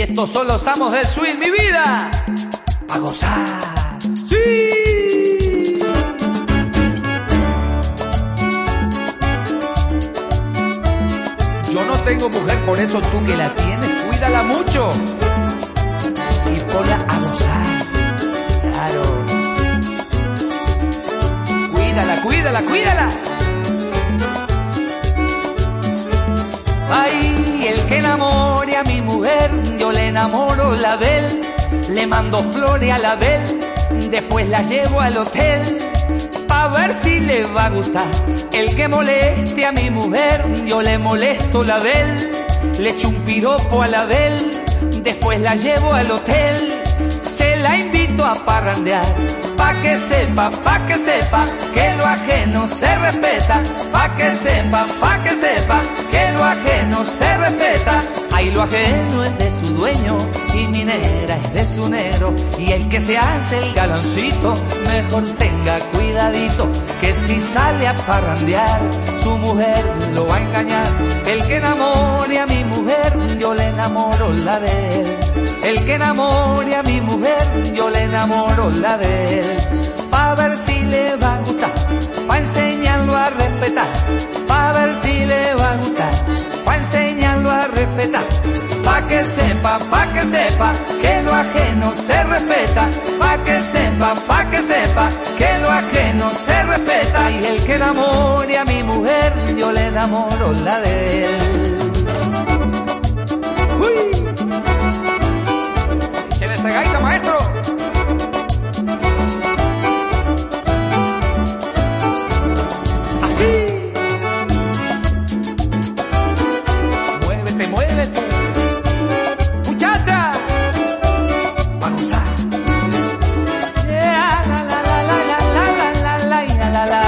estos son los amos del swing, mi vida, a gozar. ¡Sí! Yo no tengo mujer, por eso tú que la tienes, cuídala mucho y ponla a gozar. Claro. Cuídala, cuídala, cuídala. Ay, el que enamore a mi mujer, yo le enamoro la de él. Le mando flores a la de él, después la llevo al hotel, pa' ver si le va a gustar. El que moleste a mi mujer, yo le molesto la de él. Le echo un piropo a la de él, después la llevo al hotel. Se la invito a parrandear, pa' que sepa que lo ajeno se respeta. Pa' que sepa que lo ajeno se respeta. Ay, lo ajeno es de su dueño y mi negra es de su negro. Y el que se hace el galancito, mejor tenga cuidadito, que si sale a parrandear, su mujer lo va a engañar. El que enamore a mi mujer, yo le enamoro la de él. El que enamore a mi mujer, yo le enamoro la de él. Pa' ver si le va a gustar, pa' enseñarlo a respetar. Pa' ver si le va a gustar, pa' enseñarlo a respetar. Pa' que sepa que lo ajeno se respeta. Pa' que sepa que lo ajeno se respeta. Y el que enamore a mi mujer, yo le enamoro la de él. ¡Uy! ¡Échale esa gaita, maestro! ¡Así! ¡Muévete, muévete! ¡Muchacha! ¡Vamos a gozar! Yeah, la, la, la, la, la, la, la, la, la, la, la.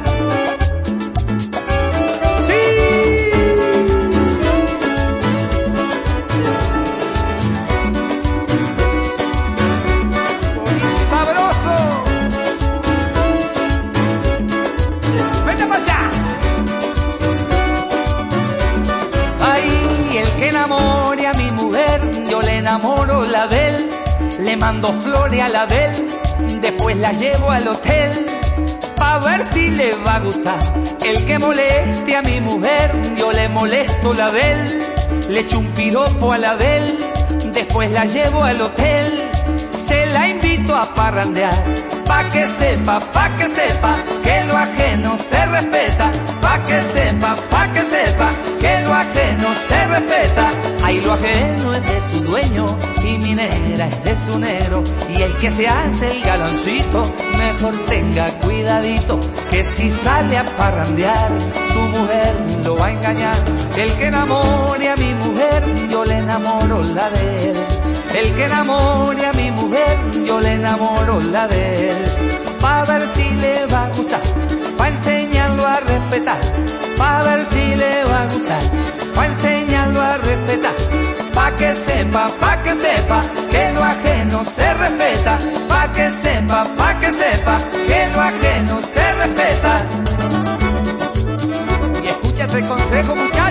Que enamore a mi mujer, yo le enamoro la de él. Le mando flores a la de él, después la llevo al hotel, pa' ver si le va a gustar. El que moleste a mi mujer, yo le molesto la de él. Le echo un piropo a la de él, después la llevo al hotel. Se la invito a parrandear, pa' que sepa que lo ajeno se respeta. Pa' que sepa que lo ajeno se respeta. Ay, lo ajeno es de su dueño y mi negra es de su negro. Y el que se hace el galancito, mejor tenga cuidadito, que si sale a parrandear, su mujer lo va a engañar. El que enamore a mi mujer, yo le enamoro la de él. El que enamore a mi mujer, yo le enamoro la de él. Pa' ver si le va a gustar, pa' enseñarlo a respetar. Pa' ver si le va a gustar, pa' enseñarlo a respetar. Pa' que sepa que lo ajeno se respeta. Pa' que sepa que lo ajeno se respeta. Y escúchate el consejo, muchachos.